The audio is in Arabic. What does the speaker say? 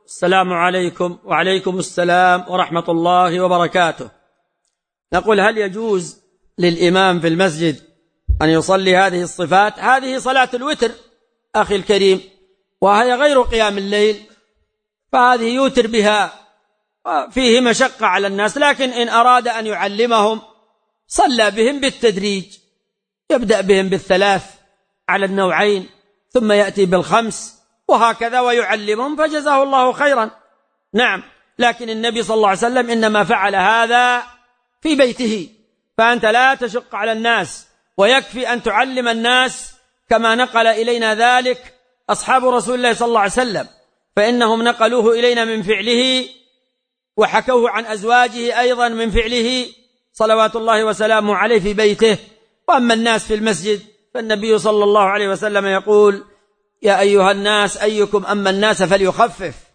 السلام عليكم. وعليكم السلام ورحمة الله وبركاته. نقول: هل يجوز للإمام في المسجد أن يصلي هذه الصفات؟ هذه صلاة الوتر أخي الكريم، وهي غير قيام الليل، فهذه يوتر بها، فيه مشقة على الناس، لكن إن أراد أن يعلمهم صلى بهم بالتدريج، يبدأ بهم بالثلاث على النوعين ثم يأتي بالخمس وهكذا ويعلمهم، فجزاه الله خيرا. نعم، لكن النبي صلى الله عليه وسلم إنما فعل هذا في بيته، فأنت لا تشق على الناس، ويكفي أن تعلم الناس كما نقل إلينا ذلك أصحاب رسول الله صلى الله عليه وسلم، فإنهم نقلوه إلينا من فعله وحكوه عن أزواجه أيضا من فعله صلوات الله وسلامه عليه في بيته. وأما الناس في المسجد فالنبي صلى الله عليه وسلم يقول: يا أيها الناس أيكم أما الناس فليخفف.